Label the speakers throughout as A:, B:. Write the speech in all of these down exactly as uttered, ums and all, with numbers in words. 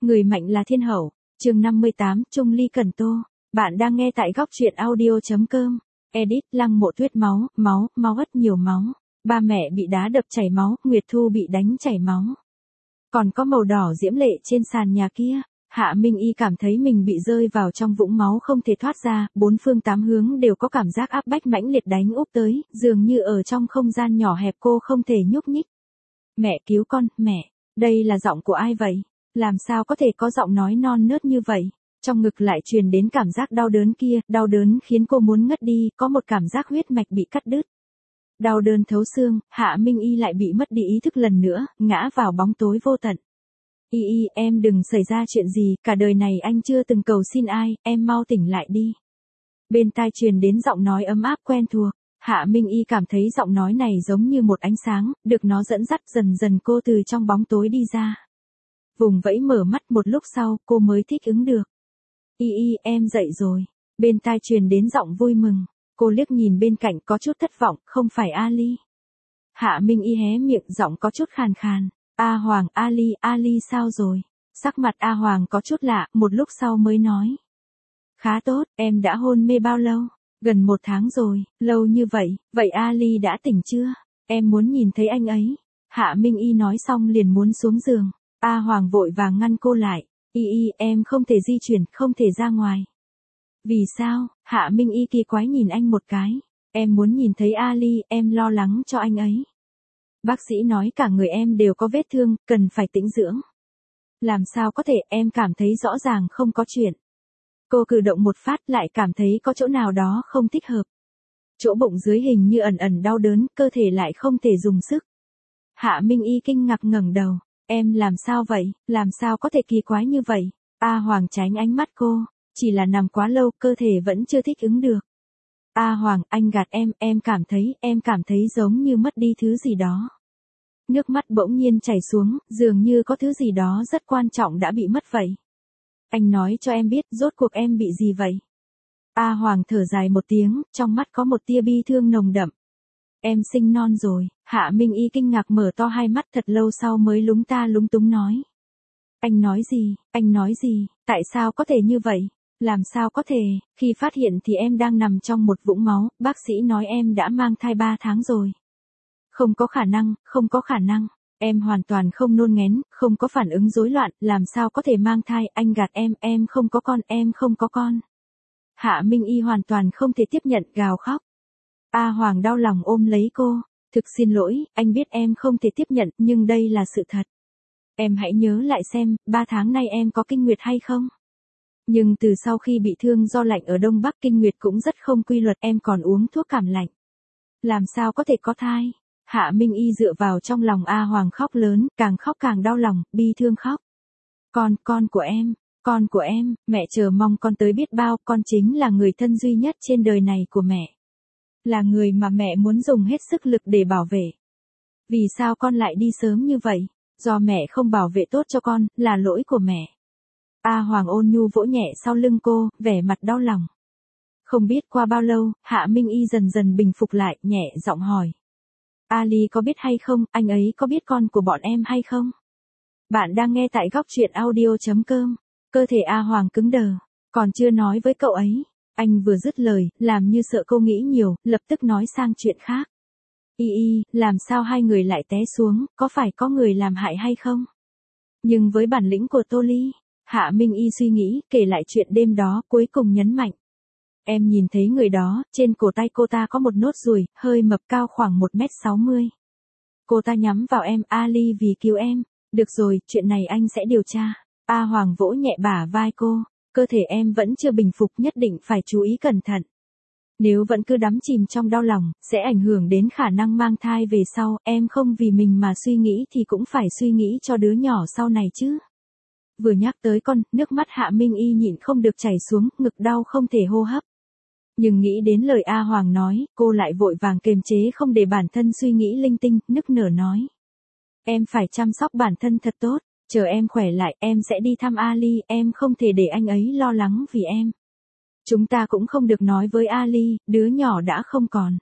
A: Người mạnh là thiên hậu. Chương năm mươi tám, Trung Ly Cần Tô. Bạn đang nghe tại góc truyện audio chấm com. Edit, Lăng Mộ Tuyết máu, máu, máu ất nhiều máu. Ba mẹ bị đá đập chảy máu, Nguyệt Thu bị đánh chảy máu. Còn có màu đỏ diễm lệ trên sàn nhà kia. Hạ Minh Y cảm thấy mình bị rơi vào trong vũng máu không thể thoát ra, bốn phương tám hướng đều có cảm giác áp bách mãnh liệt đánh úp tới, dường như ở trong không gian nhỏ hẹp cô không thể nhúc nhích. Mẹ cứu con, mẹ, đây là giọng của ai vậy? Làm sao có thể có giọng nói non nớt như vậy? Trong ngực lại truyền đến cảm giác đau đớn kia, đau đớn khiến cô muốn ngất đi, có một cảm giác huyết mạch bị cắt đứt. Đau đớn thấu xương, Hạ Minh Y lại bị mất đi ý thức lần nữa, ngã vào bóng tối vô tận. Y Y, em đừng xảy ra chuyện gì, cả đời này anh chưa từng cầu xin ai, em mau tỉnh lại đi. Bên tai truyền đến giọng nói ấm áp quen thuộc, Hạ Minh Y cảm thấy giọng nói này giống như một ánh sáng, được nó dẫn dắt dần dần cô từ trong bóng tối đi ra. Vùng vẫy mở mắt một lúc sau, cô mới thích ứng được. Y Y, em dậy rồi. Bên tai truyền đến giọng vui mừng. Cô liếc nhìn bên cạnh có chút thất vọng, không phải Ali. Hạ Minh Y hé miệng giọng có chút khàn khàn. A Hoàng, Ali, Ali sao rồi? Sắc mặt A Hoàng có chút lạ, một lúc sau mới nói. Khá tốt, em đã hôn mê bao lâu? Gần một tháng rồi, lâu như vậy, vậy Ali đã tỉnh chưa? Em muốn nhìn thấy anh ấy. Hạ Minh Y nói xong liền muốn xuống giường. A Hoàng vội vàng ngăn cô lại. Y Y, em không thể di chuyển, không thể ra ngoài. Vì sao? Hạ Minh Y kỳ quái nhìn anh một cái. Em muốn nhìn thấy Ali, em lo lắng cho anh ấy. Bác sĩ nói cả người em đều có vết thương, cần phải tĩnh dưỡng. Làm sao có thể, em cảm thấy rõ ràng không có chuyện. Cô cử động một phát lại cảm thấy có chỗ nào đó không thích hợp. Chỗ bụng dưới hình như ẩn ẩn đau đớn, cơ thể lại không thể dùng sức. Hạ Minh Y kinh ngạc ngẩng đầu. Em làm sao vậy, làm sao có thể kỳ quái như vậy? A Hoàng tránh ánh mắt cô, chỉ là nằm quá lâu, cơ thể vẫn chưa thích ứng được. A Hoàng, anh gạt em, em cảm thấy, em cảm thấy giống như mất đi thứ gì đó. Nước mắt bỗng nhiên chảy xuống, dường như có thứ gì đó rất quan trọng đã bị mất vậy. Anh nói cho em biết, rốt cuộc em bị gì vậy? A Hoàng thở dài một tiếng, trong mắt có một tia bi thương nồng đậm. Em sinh non rồi. Hạ Minh Y kinh ngạc mở to hai mắt, thật lâu sau mới lúng ta lúng túng nói. Anh nói gì, anh nói gì, tại sao có thể như vậy? Làm sao có thể, khi phát hiện thì em đang nằm trong một vũng máu, bác sĩ nói em đã mang thai ba tháng rồi. Không có khả năng, không có khả năng, em hoàn toàn không nôn nghén, không có phản ứng rối loạn, làm sao có thể mang thai, anh gạt em, em không có con, em không có con. Hạ Minh Y hoàn toàn không thể tiếp nhận, gào khóc. A Hoàng đau lòng ôm lấy cô. Thực xin lỗi, anh biết em không thể tiếp nhận, nhưng đây là sự thật. Em hãy nhớ lại xem, ba tháng nay em có kinh nguyệt hay không? Nhưng từ sau khi bị thương do lạnh ở Đông Bắc, kinh nguyệt cũng rất không quy luật, em còn uống thuốc cảm lạnh. Làm sao có thể có thai? Hạ Minh Y dựa vào trong lòng A Hoàng khóc lớn, càng khóc càng đau lòng, bi thương khóc. Con, con của em, con của em, mẹ chờ mong con tới biết bao, con chính là người thân duy nhất trên đời này của mẹ. Là người mà mẹ muốn dùng hết sức lực để bảo vệ. Vì sao con lại đi sớm như vậy? Do mẹ không bảo vệ tốt cho con, là lỗi của mẹ. A Hoàng ôn nhu vỗ nhẹ sau lưng cô, vẻ mặt đau lòng. Không biết qua bao lâu, Hạ Minh Y dần dần bình phục lại, nhẹ giọng hỏi. Ali có biết hay không, anh ấy có biết con của bọn em hay không? Bạn đang nghe tại góc truyện audio chấm com. Cơ thể A Hoàng cứng đờ, còn chưa nói với cậu ấy. Anh vừa dứt lời, làm như sợ cô nghĩ nhiều, lập tức nói sang chuyện khác. Y Y, làm sao hai người lại té xuống, có phải có người làm hại hay không? Nhưng với bản lĩnh của Tô Ly, Hạ Minh Y suy nghĩ, kể lại chuyện đêm đó, cuối cùng nhấn mạnh. Em nhìn thấy người đó, trên cổ tay cô ta có một nốt ruồi, hơi mập, cao khoảng một mét sáu mươi. Cô ta nhắm vào em, Ali vì cứu em. Được rồi, chuyện này anh sẽ điều tra. A Hoàng vỗ nhẹ bả vai cô. Cơ thể em vẫn chưa bình phục, nhất định phải chú ý cẩn thận. Nếu vẫn cứ đắm chìm trong đau lòng, sẽ ảnh hưởng đến khả năng mang thai về sau, em không vì mình mà suy nghĩ thì cũng phải suy nghĩ cho đứa nhỏ sau này chứ. Vừa nhắc tới con, nước mắt Hạ Minh Y nhịn không được chảy xuống, ngực đau không thể hô hấp. Nhưng nghĩ đến lời A Hoàng nói, cô lại vội vàng kiềm chế không để bản thân suy nghĩ linh tinh, nức nở nói. Em phải chăm sóc bản thân thật tốt. Chờ em khỏe lại, em sẽ đi thăm Ali, em không thể để anh ấy lo lắng vì em. Chúng ta cũng không được nói với Ali, đứa nhỏ đã không còn.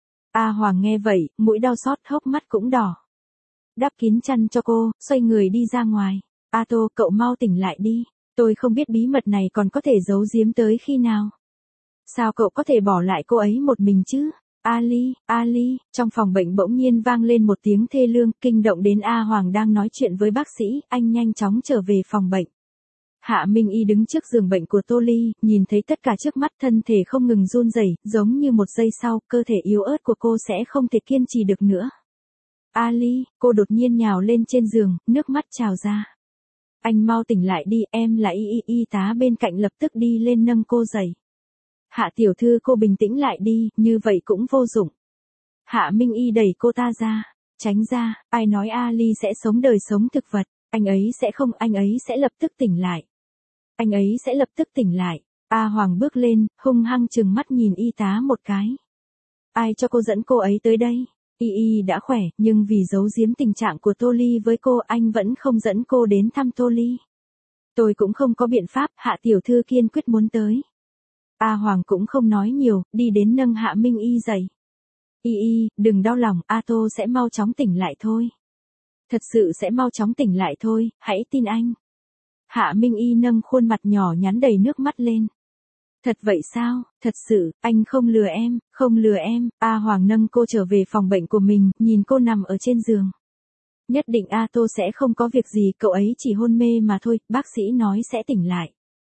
A: A Hoàng nghe vậy, mũi đau xót, hốc mắt cũng đỏ. Đắp kín chăn cho cô, xoay người đi ra ngoài. A Tô, cậu mau tỉnh lại đi. Tôi không biết bí mật này còn có thể giấu giếm tới khi nào. Sao cậu có thể bỏ lại cô ấy một mình chứ? Ali, Ali, trong phòng bệnh bỗng nhiên vang lên một tiếng thê lương, kinh động đến A Hoàng đang nói chuyện với bác sĩ, anh nhanh chóng trở về phòng bệnh. Hạ Minh Y đứng trước giường bệnh của Tô Ly, nhìn thấy tất cả trước mắt, thân thể không ngừng run rẩy, giống như một giây sau, cơ thể yếu ớt của cô sẽ không thể kiên trì được nữa. Ali, cô đột nhiên nhào lên trên giường, nước mắt trào ra. Anh mau tỉnh lại đi, em là y y y tá bên cạnh lập tức đi lên nâng cô dậy. Hạ tiểu thư, cô bình tĩnh lại đi, như vậy cũng vô dụng. Hạ Minh Y đẩy cô ta ra, tránh ra, ai nói Ali sẽ sống đời sống thực vật, anh ấy sẽ không, anh ấy sẽ lập tức tỉnh lại. Anh ấy sẽ lập tức tỉnh lại. A Hoàng bước lên, hung hăng trừng mắt nhìn y tá một cái. Ai cho cô dẫn cô ấy tới đây? Y Y đã khỏe, nhưng vì giấu giếm tình trạng của Tô Ly với cô, anh vẫn không dẫn cô đến thăm Tô Ly. Tôi cũng không có biện pháp, Hạ tiểu thư kiên quyết muốn tới. A Hoàng cũng không nói nhiều, đi đến nâng Hạ Minh Y dậy. Y Y, đừng đau lòng, A Tô sẽ mau chóng tỉnh lại thôi. Thật sự sẽ mau chóng tỉnh lại thôi, hãy tin anh. Hạ Minh Y nâng khuôn mặt nhỏ nhắn đầy nước mắt lên. Thật vậy sao, thật sự, anh không lừa em, không lừa em. A Hoàng nâng cô trở về phòng bệnh của mình, nhìn cô nằm ở trên giường. Nhất định A Tô sẽ không có việc gì, cậu ấy chỉ hôn mê mà thôi, bác sĩ nói sẽ tỉnh lại.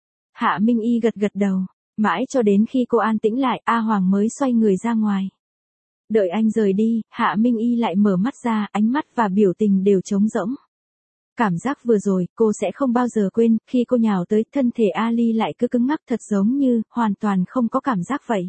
A: Hạ Minh Y gật gật đầu, mãi cho đến khi cô an tĩnh lại, A Hoàng mới xoay người ra ngoài. Đợi anh rời đi, Hạ Minh Y lại mở mắt ra, ánh mắt và biểu tình đều trống rỗng. Cảm giác vừa rồi, cô sẽ không bao giờ quên, khi cô nhào tới, thân thể Ali lại cứ cứng ngắc thật giống như, hoàn toàn không có cảm giác vậy.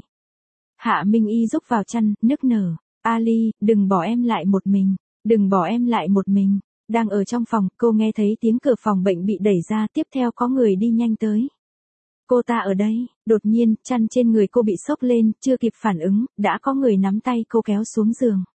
A: Hạ Minh Y rúc vào chăn, nức nở. Ali, đừng bỏ em lại một mình, đừng bỏ em lại một mình. Đang ở trong phòng, cô nghe thấy tiếng cửa phòng bệnh bị đẩy ra, tiếp theo có người đi nhanh tới. Cô ta ở đây, đột nhiên, chăn trên người cô bị xốc lên, chưa kịp phản ứng, đã có người nắm tay cô kéo xuống giường.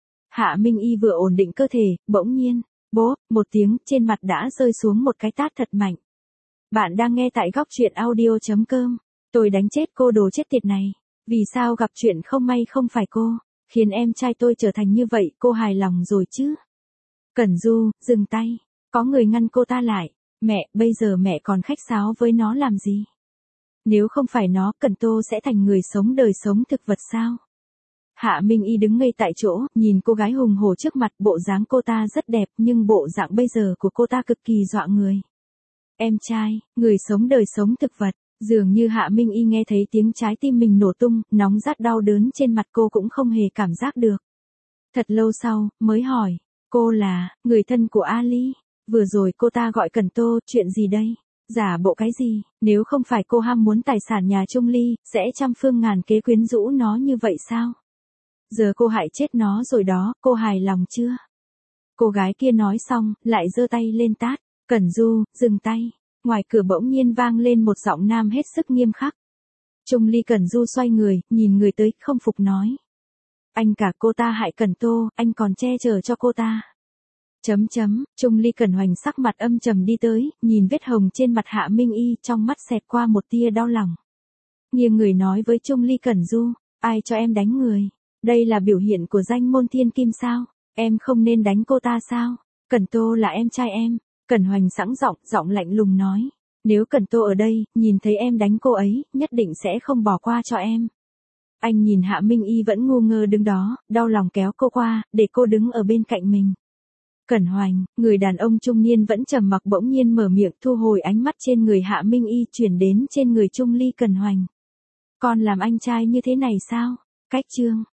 A: Hạ Minh Y vừa ổn định cơ thể, bỗng nhiên, bố, một tiếng, trên mặt đã rơi xuống một cái tát thật mạnh. Bạn đang nghe tại góc truyện audio chấm com. Tôi đánh chết cô đồ chết tiệt này. Vì sao gặp chuyện không may không phải cô, khiến em trai tôi trở thành như vậy, cô hài lòng rồi chứ? Cẩn Du, dừng tay. Có người ngăn cô ta lại. Mẹ, bây giờ mẹ còn khách sáo với nó làm gì? Nếu không phải nó, Cẩn Tô sẽ thành người sống đời sống thực vật sao? Hạ Minh Y đứng ngây tại chỗ, nhìn cô gái hùng hổ trước mặt, bộ dáng cô ta rất đẹp, nhưng bộ dạng bây giờ của cô ta cực kỳ dọa người. Em trai, người sống đời sống thực vật, dường như Hạ Minh Y nghe thấy tiếng trái tim mình nổ tung, nóng rát đau đớn trên mặt cô cũng không hề cảm giác được. Thật lâu sau, mới hỏi, cô là, người thân của Ali, vừa rồi cô ta gọi Cẩn Tô, chuyện gì đây? Giả bộ cái gì, nếu không phải cô ham muốn tài sản nhà Trung Ly, sẽ trăm phương ngàn kế quyến rũ nó như vậy sao? Giờ cô hại chết nó rồi đó, cô hài lòng chưa? Cô gái kia nói xong, lại giơ tay lên tát. Cẩn Du, dừng tay. Ngoài cửa bỗng nhiên vang lên một giọng nam hết sức nghiêm khắc. Trung Ly. Cẩn Du xoay người, nhìn người tới, không phục nói. Anh cả cô ta hại Cẩn Tô, anh còn che chở cho cô ta. Chấm chấm, Trung Ly Cẩn Hoành sắc mặt âm trầm đi tới, nhìn vết hồng trên mặt Hạ Minh Y, trong mắt xẹt qua một tia đau lòng. Nghiêng người nói với Trung Ly Cẩn Du, ai cho em đánh người? Đây là biểu hiện của danh môn thiên kim sao? Em không nên đánh cô ta sao? Cẩn Tô là em trai em. Cẩn Hoành sẵn giọng, giọng lạnh lùng nói. Nếu Cẩn Tô ở đây, nhìn thấy em đánh cô ấy, nhất định sẽ không bỏ qua cho em. Anh nhìn Hạ Minh Y vẫn ngu ngơ đứng đó, đau lòng kéo cô qua, để cô đứng ở bên cạnh mình. Cẩn Hoành, người đàn ông trung niên vẫn trầm mặc bỗng nhiên mở miệng, thu hồi ánh mắt trên người Hạ Minh Y chuyển đến trên người Trung Ly Cẩn Hoành. Con làm anh trai như thế này sao? Cách chương.